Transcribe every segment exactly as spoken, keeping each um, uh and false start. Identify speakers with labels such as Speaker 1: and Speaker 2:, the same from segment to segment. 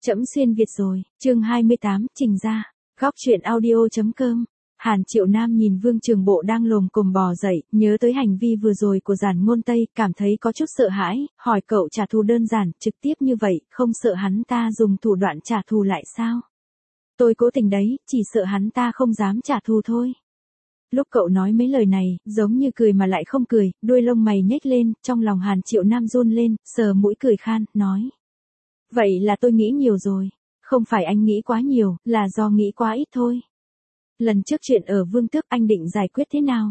Speaker 1: Trẫm xuyên Việt rồi, chương hai mươi tám, trình ra. Góc truyện audio.com. Hàn Triệu Nam nhìn Vương Trường Bộ đang lồm cồm bò dậy, nhớ tới hành vi vừa rồi của Giản Ngôn Tây, cảm thấy có chút sợ hãi, hỏi cậu trả thù đơn giản, trực tiếp như vậy, không sợ hắn ta dùng thủ đoạn trả thù lại sao? Tôi cố tình đấy, chỉ sợ hắn ta không dám trả thù thôi. Lúc cậu nói mấy lời này, giống như cười mà lại không cười, đuôi lông mày nhếch lên, trong lòng Hàn Triệu Nam run lên, sờ mũi cười khan, nói. Vậy là tôi nghĩ nhiều rồi. Không phải anh nghĩ quá nhiều, là do nghĩ quá ít thôi. Lần trước chuyện ở Vương Tước anh định giải quyết thế nào?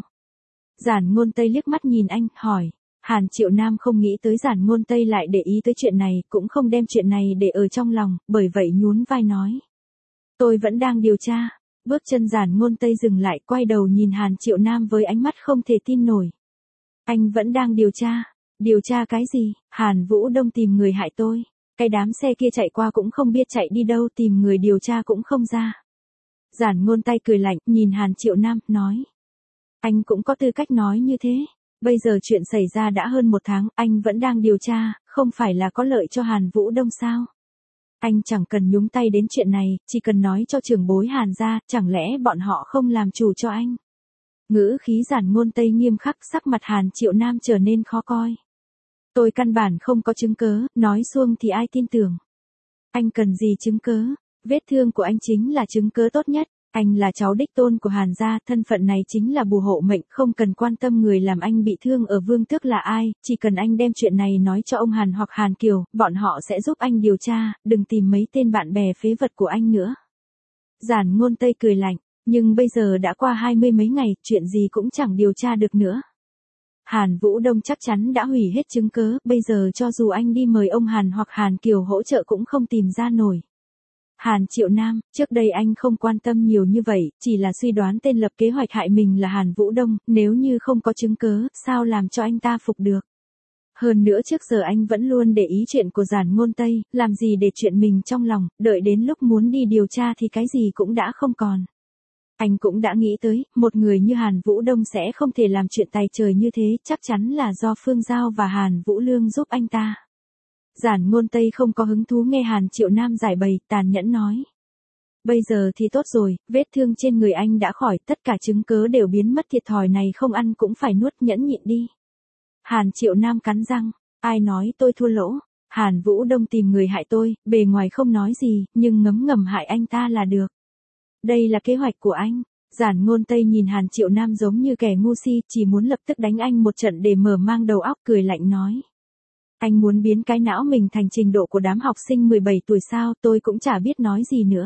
Speaker 1: Giản Ngôn Tây liếc mắt nhìn anh, hỏi. Hàn Triệu Nam không nghĩ tới Giản Ngôn Tây lại để ý tới chuyện này, cũng không đem chuyện này để ở trong lòng, bởi vậy nhún vai nói. Tôi vẫn đang điều tra. Bước chân Giản Ngôn Tây dừng lại, quay đầu nhìn Hàn Triệu Nam với ánh mắt không thể tin nổi. Anh vẫn đang điều tra. Điều tra cái gì? Hàn Vũ Đông tìm người hại tôi. Cái đám xe kia chạy qua cũng không biết chạy đi đâu, tìm người điều tra cũng không ra. Giản Ngôn Tây cười lạnh, nhìn Hàn Triệu Nam, nói. Anh cũng có tư cách nói như thế. Bây giờ chuyện xảy ra đã hơn một tháng, anh vẫn đang điều tra, không phải là có lợi cho Hàn Vũ Đông sao? Anh chẳng cần nhúng tay đến chuyện này, chỉ cần nói cho trưởng bối Hàn ra, chẳng lẽ bọn họ không làm chủ cho anh? Ngữ khí Giản Ngôn Tây nghiêm khắc, sắc mặt Hàn Triệu Nam trở nên khó coi. Tôi căn bản không có chứng cớ, nói xuông thì ai tin tưởng. Anh cần gì chứng cớ? Vết thương của anh chính là chứng cớ tốt nhất. Anh là cháu đích tôn của Hàn gia, thân phận này chính là bùa hộ mệnh, không cần quan tâm người làm anh bị thương ở Vương Tước là ai, chỉ cần anh đem chuyện này nói cho ông Hàn hoặc Hàn Kiều, bọn họ sẽ giúp anh điều tra, đừng tìm mấy tên bạn bè phế vật của anh nữa. Giản Ngôn Tây cười lạnh, nhưng bây giờ đã qua hai mươi mấy ngày, chuyện gì cũng chẳng điều tra được nữa. Hàn Vũ Đông chắc chắn đã hủy hết chứng cớ, bây giờ cho dù anh đi mời ông Hàn hoặc Hàn Kiều hỗ trợ cũng không tìm ra nổi. Hàn Triệu Nam, trước đây anh không quan tâm nhiều như vậy, chỉ là suy đoán tên lập kế hoạch hại mình là Hàn Vũ Đông, nếu như không có chứng cớ, sao làm cho anh ta phục được. Hơn nữa trước giờ anh vẫn luôn để ý chuyện của Giản Ngôn Tây, làm gì để chuyện mình trong lòng, đợi đến lúc muốn đi điều tra thì cái gì cũng đã không còn. Anh cũng đã nghĩ tới, một người như Hàn Vũ Đông sẽ không thể làm chuyện tài trời như thế, chắc chắn là do Phương Giao và Hàn Vũ Lương giúp anh ta. Giản Ngôn Tây không có hứng thú nghe Hàn Triệu Nam giải bày, tàn nhẫn nói. Bây giờ thì tốt rồi, vết thương trên người anh đã khỏi, tất cả chứng cớ đều biến mất, thiệt thòi này không ăn cũng phải nuốt, nhẫn nhịn đi. Hàn Triệu Nam cắn răng, ai nói tôi thua lỗ, Hàn Vũ Đông tìm người hại tôi, bề ngoài không nói gì, nhưng ngấm ngầm hại anh ta là được. Đây là kế hoạch của anh. Giản Ngôn Tây nhìn Hàn Triệu Nam giống như kẻ ngu si, chỉ muốn lập tức đánh anh một trận để mở mang đầu óc, cười lạnh nói. Anh muốn biến cái não mình thành trình độ của đám học sinh mười bảy tuổi sao, tôi cũng chả biết nói gì nữa.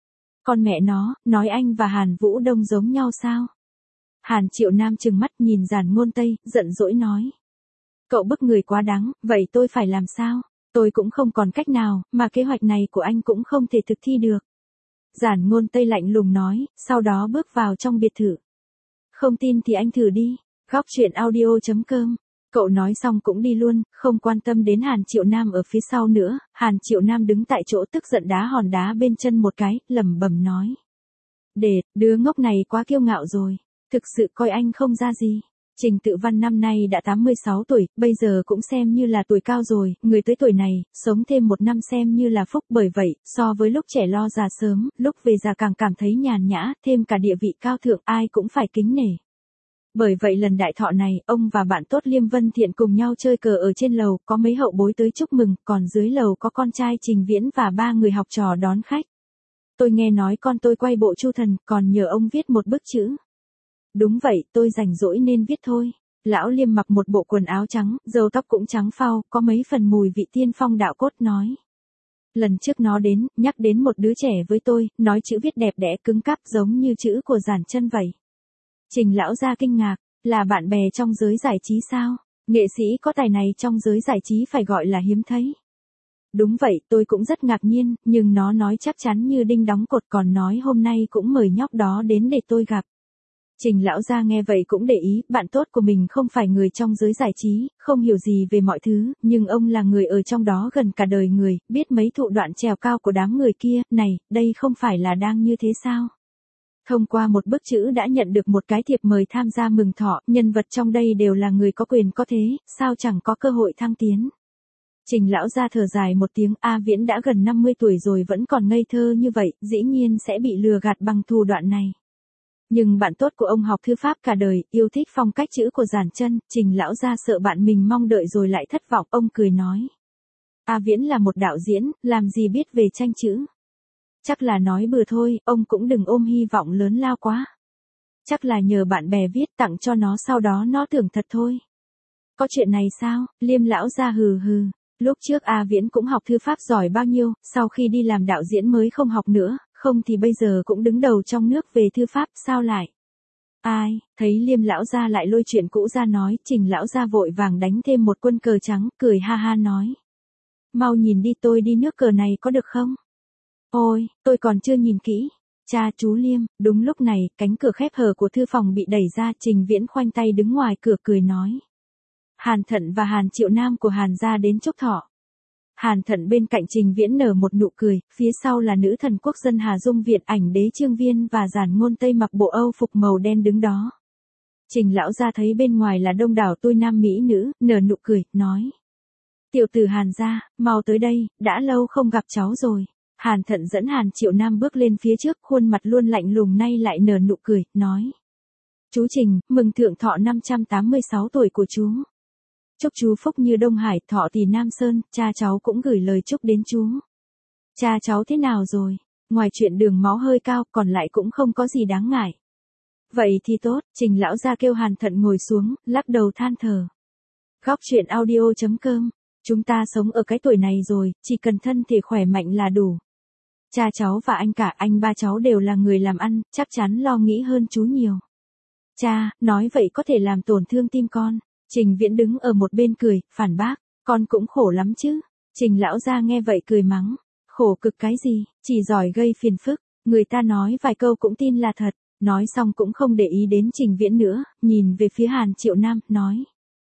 Speaker 1: Con mẹ nó, nói anh và Hàn Vũ Đông giống nhau sao? Hàn Triệu Nam trừng mắt nhìn Giản Ngôn Tây, giận dỗi nói. Cậu bức người quá đáng, vậy tôi phải làm sao? Tôi cũng không còn cách nào, mà kế hoạch này của anh cũng không thể thực thi được. Giản Ngôn Tây lạnh lùng nói, sau đó bước vào trong biệt thự. Không tin thì anh thử đi. Góc truyện audio.com. Cậu nói xong cũng đi luôn, không quan tâm đến Hàn Triệu Nam ở phía sau nữa. Hàn Triệu Nam đứng tại chỗ tức giận đá hòn đá bên chân một cái, lẩm bẩm nói. Để, đứa ngốc này quá kiêu ngạo rồi. Thực sự coi anh không ra gì. Trình Tự Văn năm nay đã tám mươi sáu tuổi, bây giờ cũng xem như là tuổi cao rồi, người tới tuổi này, sống thêm một năm xem như là phúc, bởi vậy, so với lúc trẻ lo già sớm, lúc về già càng cảm thấy nhàn nhã, thêm cả địa vị cao thượng ai cũng phải kính nể. Bởi vậy lần đại thọ này, ông và bạn tốt Liêm Vân Thiện cùng nhau chơi cờ ở trên lầu, có mấy hậu bối tới chúc mừng, còn dưới lầu có con trai Trình Viễn và ba người học trò đón khách. Tôi nghe nói con tôi quay bộ Chu Thần, còn nhờ ông viết một bức chữ. Đúng vậy, tôi rảnh rỗi nên viết thôi. Lão Liêm mặc một bộ quần áo trắng, râu tóc cũng trắng phau, có mấy phần mùi vị tiên phong đạo cốt nói. Lần trước nó đến, nhắc đến một đứa trẻ với tôi, nói chữ viết đẹp đẽ cứng cáp giống như chữ của Giản Chân vậy. Trình lão gia kinh ngạc, là bạn bè trong giới giải trí sao? Nghệ sĩ có tài này trong giới giải trí phải gọi là hiếm thấy. Đúng vậy, tôi cũng rất ngạc nhiên, nhưng nó nói chắc chắn như đinh đóng cột, còn nói hôm nay cũng mời nhóc đó đến để tôi gặp. Trình lão gia nghe vậy cũng để ý, bạn tốt của mình không phải người trong giới giải trí, không hiểu gì về mọi thứ, nhưng ông là người ở trong đó gần cả đời người, biết mấy thụ đoạn trèo cao của đám người kia, này, đây không phải là đang như thế sao? Thông qua một bức chữ đã nhận được một cái thiệp mời tham gia mừng thọ, nhân vật trong đây đều là người có quyền có thế, sao chẳng có cơ hội thăng tiến. Trình lão gia thở dài một tiếng, A Viễn đã gần năm mươi tuổi rồi vẫn còn ngây thơ như vậy, dĩ nhiên sẽ bị lừa gạt bằng thủ đoạn này. Nhưng bạn tốt của ông học thư pháp cả đời, yêu thích phong cách chữ của Giản Chân, Trình lão gia sợ bạn mình mong đợi rồi lại thất vọng, ông cười nói. A Viễn là một đạo diễn, làm gì biết về tranh chữ. Chắc là nói bừa thôi, ông cũng đừng ôm hy vọng lớn lao quá. Chắc là nhờ bạn bè viết tặng cho nó sau đó nó tưởng thật thôi. Có chuyện này sao? Liêm lão gia hừ hừ. Lúc trước A Viễn cũng học thư pháp giỏi bao nhiêu, sau khi đi làm đạo diễn mới không học nữa, không thì bây giờ cũng đứng đầu trong nước về thư pháp, sao lại? Ai, thấy Liêm lão gia lại lôi chuyện cũ ra nói, Trình lão gia vội vàng đánh thêm một quân cờ trắng, cười ha ha nói. Mau nhìn đi, tôi đi nước cờ này có được không? Ôi, tôi còn chưa nhìn kỹ. Cha chú Liêm, đúng lúc này, cánh cửa khép hờ của thư phòng bị đẩy ra, Trình Viễn khoanh tay đứng ngoài cửa cười nói. Hàn Thận và Hàn Triệu Nam của Hàn gia đến chúc thọ. Hàn Thận bên cạnh Trình Viễn nở một nụ cười, phía sau là nữ thần quốc dân Hà Dung Việt, ảnh đế Trương Viên và Giản Ngôn Tây mặc bộ Âu phục màu đen đứng đó. Trình lão gia thấy bên ngoài là đông đảo tôi nam mỹ nữ, nở nụ cười, nói. Tiểu tử Hàn gia, mau tới đây, đã lâu không gặp cháu rồi. Hàn Thận dẫn Hàn Triệu Nam bước lên phía trước, khuôn mặt luôn lạnh lùng nay lại nở nụ cười, nói. Chú Trình, mừng thượng thọ năm trăm tám mươi sáu tuổi của chú. Chúc chú phúc như Đông Hải, thọ tỷ Nam Sơn, cha cháu cũng gửi lời chúc đến chú. Cha cháu thế nào rồi? Ngoài chuyện đường máu hơi cao, còn lại cũng không có gì đáng ngại. Vậy thì tốt, Trình lão gia kêu Hàn Thận ngồi xuống, lắc đầu than thở. Góc truyện audio chấm com. Chúng ta sống ở cái tuổi này rồi, chỉ cần thân thể khỏe mạnh là đủ. Cha cháu và anh cả anh ba cháu đều là người làm ăn, chắc chắn lo nghĩ hơn chú nhiều. Cha, nói vậy có thể làm tổn thương tim con. Trình Viễn đứng ở một bên cười, phản bác, con cũng khổ lắm chứ. Trình lão gia nghe vậy cười mắng, khổ cực cái gì, chỉ giỏi gây phiền phức, người ta nói vài câu cũng tin là thật. Nói xong cũng không để ý đến Trình Viễn nữa, nhìn về phía Hàn Triệu Nam, nói.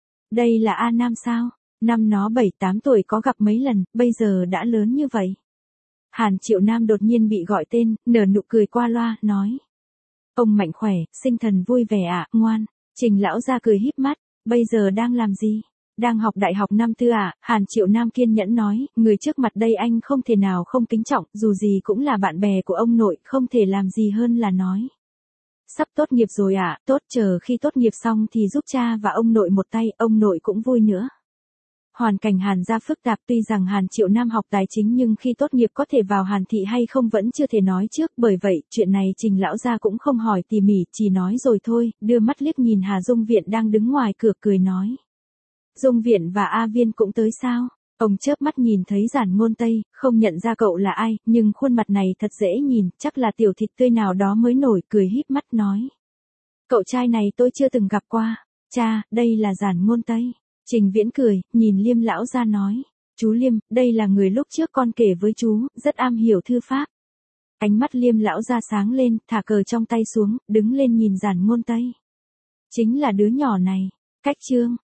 Speaker 1: Đây là A Nam sao? Năm nó bảy tám tuổi có gặp mấy lần, bây giờ đã lớn như vậy. Hàn Triệu Nam đột nhiên bị gọi tên, nở nụ cười qua loa, nói. Ông mạnh khỏe, sinh thần vui vẻ ạ, à, ngoan. Trình lão gia cười híp mắt, bây giờ đang làm gì? Đang học đại học năm tư à? Hàn Triệu Nam kiên nhẫn nói, người trước mặt đây anh không thể nào không kính trọng, dù gì cũng là bạn bè của ông nội, không thể làm gì hơn là nói. Sắp tốt nghiệp rồi à, tốt, chờ khi tốt nghiệp xong thì giúp cha và ông nội một tay, ông nội cũng vui nữa. Hoàn cảnh Hàn gia phức tạp, tuy rằng Hàn Triệu Nam học tài chính nhưng khi tốt nghiệp có thể vào Hàn thị hay không vẫn chưa thể nói trước, bởi vậy, chuyện này Trình lão gia cũng không hỏi tỉ mỉ, chỉ nói rồi thôi, đưa mắt liếc nhìn Hà Dung Viện đang đứng ngoài cửa cười nói. Dung Viện và A Viên cũng tới sao? Ông chớp mắt nhìn thấy Giản Ngôn Tây, không nhận ra cậu là ai, nhưng khuôn mặt này thật dễ nhìn, chắc là tiểu thịt tươi nào đó mới nổi, cười híp mắt nói. Cậu trai này tôi chưa từng gặp qua. Cha, đây là Giản Ngôn Tây. Trình Viễn cười, nhìn Liêm lão gia nói. Chú Liêm, đây là người lúc trước con kể với chú, rất am hiểu thư pháp. Ánh mắt Liêm lão gia sáng lên, thả cờ trong tay xuống, đứng lên nhìn Giản Ngôn Tây. Chính là đứa nhỏ này. Cách chương.